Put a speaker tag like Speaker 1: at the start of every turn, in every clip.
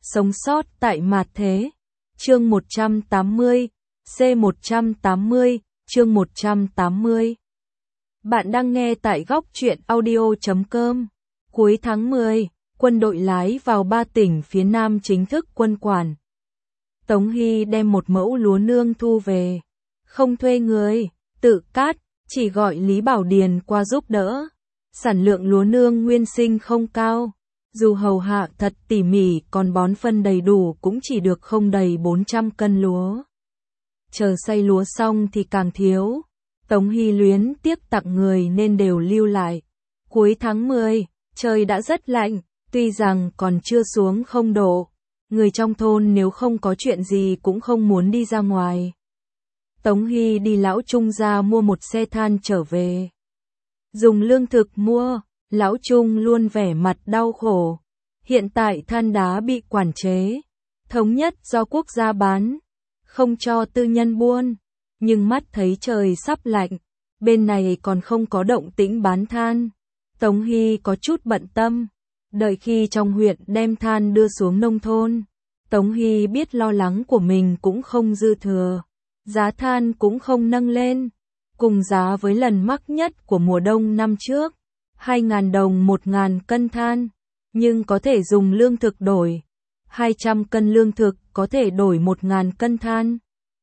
Speaker 1: Sống sót tại mạt thế. Chương 180, C180, chương 180. Bạn đang nghe tại góc truyện audio.com. Cuối tháng 10, quân đội lái vào 3 tỉnh phía Nam chính thức quân quản. Tống Hy đem một mẫu lúa nương thu về. Không thuê người, tự cát, chỉ gọi Lý Bảo Điền qua giúp đỡ. Sản lượng lúa nương nguyên sinh không cao. Dù hầu hạ thật tỉ mỉ còn bón phân đầy đủ cũng chỉ được không đầy 400 cân lúa. Chờ xay lúa xong thì càng thiếu. Tống Hy luyến tiếc tặng người nên đều lưu lại. Cuối tháng 10, trời đã rất lạnh, tuy rằng còn chưa xuống 0 độ. Người trong thôn nếu không có chuyện gì cũng không muốn đi ra ngoài. Tống Hy đi lão Trung ra mua một xe than trở về. Dùng lương thực mua, lão Trung luôn vẻ mặt đau khổ. Hiện tại than đá bị quản chế, thống nhất do quốc gia bán, không cho tư nhân buôn. Nhưng mắt thấy trời sắp lạnh, bên này còn không có động tĩnh bán than. Tống Hy có chút bận tâm. Đợi khi trong huyện đem than đưa xuống nông thôn, Tống Hy biết lo lắng của mình cũng không dư thừa. Giá than cũng không nâng lên, cùng giá với lần mắc nhất của mùa đông năm trước, 2.000 đồng 1.000 cân than, nhưng có thể dùng lương thực đổi. 200 cân lương thực có thể đổi 1.000 cân than.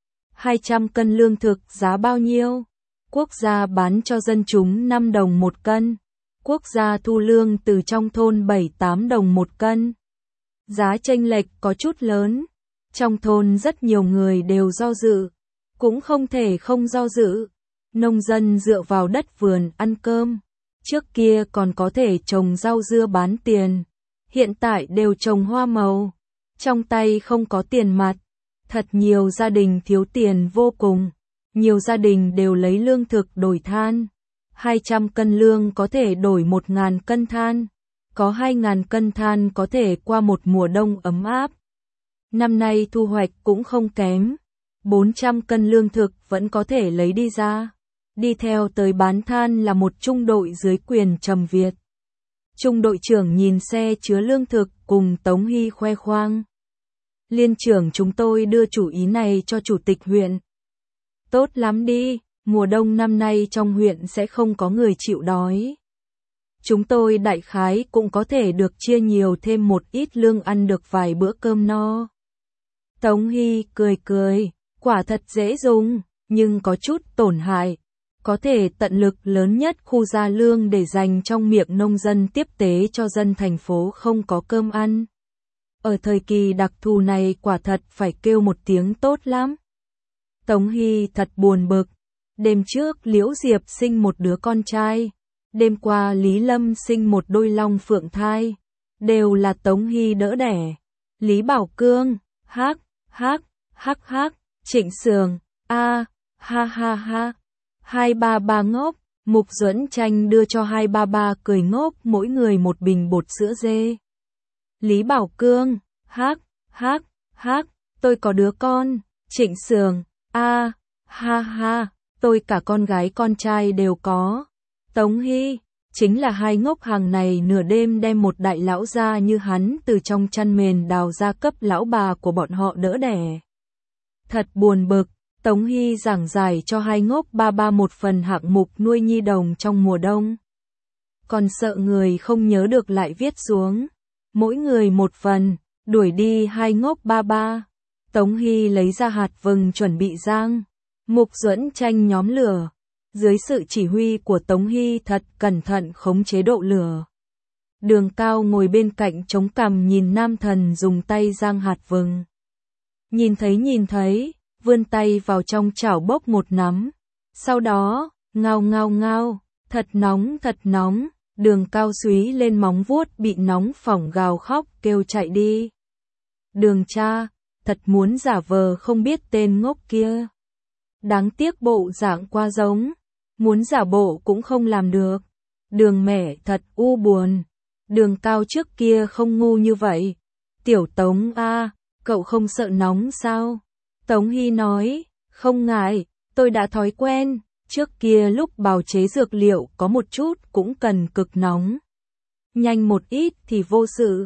Speaker 1: 200 cân lương thực giá bao nhiêu? Quốc gia bán cho dân chúng 5 đồng 1 cân. Quốc gia thu lương từ trong thôn 7-8 đồng 1 cân. Giá chênh lệch có chút lớn. Trong thôn rất nhiều người đều do dự. Cũng không thể không do dự. Nông dân dựa vào đất vườn ăn cơm. Trước kia còn có thể trồng rau dưa bán tiền. Hiện tại đều trồng hoa màu. Trong tay không có tiền mặt. Thật nhiều gia đình thiếu tiền vô cùng. Nhiều gia đình đều lấy lương thực đổi than. 200 cân lương có thể đổi 1.000 cân than. Có 2.000 cân than có thể qua một mùa đông ấm áp. Năm nay thu hoạch cũng không kém. 400 cân lương thực vẫn có thể lấy đi ra. Đi theo tới bán than là một trung đội dưới quyền Trầm Việt. Trung đội trưởng nhìn xe chứa lương thực cùng Tống Hy khoe khoang. Liên trưởng chúng tôi đưa chủ ý này cho chủ tịch huyện. Tốt lắm đi, mùa đông năm nay trong huyện sẽ không có người chịu đói. Chúng tôi đại khái cũng có thể được chia nhiều thêm một ít lương ăn được vài bữa cơm no. Tống Hy cười cười, quả thật dễ dùng, nhưng có chút tổn hại. Có thể tận lực lớn nhất khu gia lương để dành trong miệng nông dân tiếp tế cho dân thành phố không có cơm ăn. Ở thời kỳ đặc thù này quả thật phải kêu một tiếng tốt lắm. Tống Hy thật buồn bực. Đêm trước Liễu Diệp sinh một đứa con trai. Đêm qua Lý Lâm sinh một đôi long phượng thai. Đều là Tống Hy đỡ đẻ. Lý Bảo Cương, hắc, Trịnh Sường, ha ha. 233 ngốc, Mục Duẫn Tranh đưa cho 233 cười ngốc mỗi người một bình bột sữa dê. Lý Bảo Cương, hắc, tôi có đứa con. Trịnh Sường, ha, tôi cả con gái con trai đều có. Tống Hy, chính là hai ngốc hàng này nửa đêm đem một đại lão gia như hắn từ trong chăn mền đào ra cấp lão bà của bọn họ đỡ đẻ. Thật buồn bực. Tống Hy giảng giải cho hai ngốc ba một phần hạng mục nuôi nhi đồng trong mùa đông. Còn sợ người không nhớ được lại viết xuống. Mỗi người một phần, đuổi đi hai ngốc ba. Tống Hy lấy ra hạt vừng chuẩn bị rang. Mục Duẫn Tranh nhóm lửa. Dưới sự chỉ huy của Tống Hy thật cẩn thận khống chế độ lửa. Đường Cao ngồi bên cạnh chống cằm nhìn nam thần dùng tay rang hạt vừng. Nhìn thấy. Vươn tay vào trong chảo bốc một nắm. Sau đó, ngao, thật nóng. Đường Cao súy lên móng vuốt bị nóng phỏng gào khóc kêu chạy đi. Đường cha, thật muốn giả vờ không biết tên ngốc kia. Đáng tiếc bộ dạng quá giống. Muốn giả bộ cũng không làm được. Đường mẹ thật u buồn. Đường Cao trước kia không ngu như vậy. Tiểu Tống cậu không sợ nóng sao? Tống Hy nói, không ngại, tôi đã thói quen, trước kia lúc bào chế dược liệu có một chút cũng cần cực nóng. Nhanh một ít thì vô sự.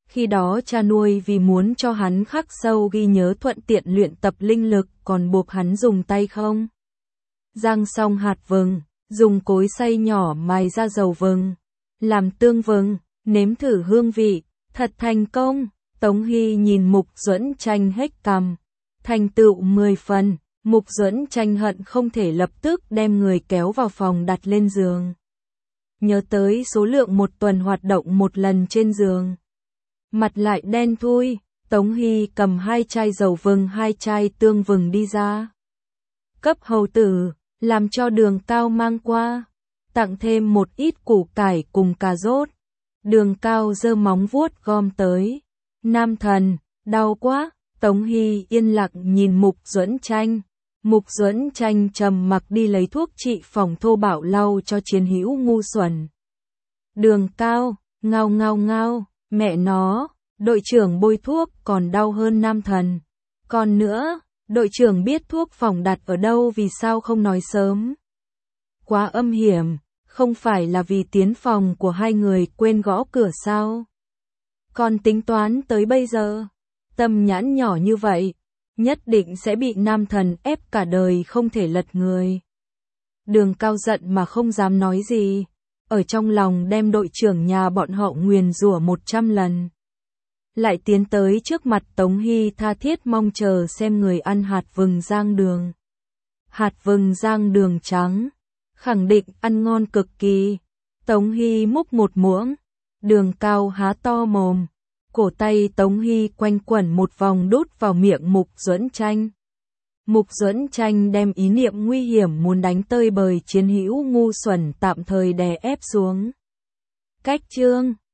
Speaker 1: Khi đó cha nuôi vì muốn cho hắn khắc sâu ghi nhớ thuận tiện luyện tập linh lực còn buộc hắn dùng tay không. Rang xong hạt vừng, dùng cối xay nhỏ mài ra dầu vừng, làm tương vừng, nếm thử hương vị, thật thành công. Tống Hy nhìn Mục Duẫn Tranh hết cằm, thành tựu 10 phần, Mục Duẫn Tranh hận không thể lập tức đem người kéo vào phòng đặt lên giường. Nhớ tới số lượng một tuần hoạt động một lần trên giường. Mặt lại đen thui, Tống Hy cầm 2 chai dầu vừng 2 chai tương vừng đi ra. Cấp hầu tử, làm cho Đường Cao mang qua, tặng thêm một ít củ cải cùng cà rốt. Đường Cao giơ móng vuốt gom tới. Nam thần, đau quá. Tống Hy yên lặng nhìn Mục Duẫn Tranh. Mục Duẫn Tranh trầm mặc đi lấy thuốc trị phòng thô bạo lau cho chiến hữu ngu xuẩn. Đường Cao, ngao ngao ngao, mẹ nó, đội trưởng bôi thuốc còn đau hơn Nam thần. Còn nữa, đội trưởng biết thuốc phòng đặt ở đâu vì sao không nói sớm. Quá âm hiểm, không phải là vì tiến phòng của hai người quên gõ cửa sao? Còn tính toán tới bây giờ, tâm nhãn nhỏ như vậy, nhất định sẽ bị Nam thần ép cả đời không thể lật người. Đường Cao giận mà không dám nói gì, ở trong lòng đem đội trưởng nhà bọn họ nguyền rủa 100 lần. Lại tiến tới trước mặt Tống Hy tha thiết mong chờ xem người ăn hạt vừng rang đường. Hạt vừng rang đường trắng, khẳng định ăn ngon cực kỳ. Tống Hy múc một muỗng, Đường Cao há to mồm. Cổ tay Tống Hy quanh quẩn một vòng đút vào miệng Mục Duẫn Tranh. Mục Duẫn Tranh đem ý niệm nguy hiểm muốn đánh tơi bời chiến hữu ngu xuẩn tạm thời đè ép xuống. Cách chương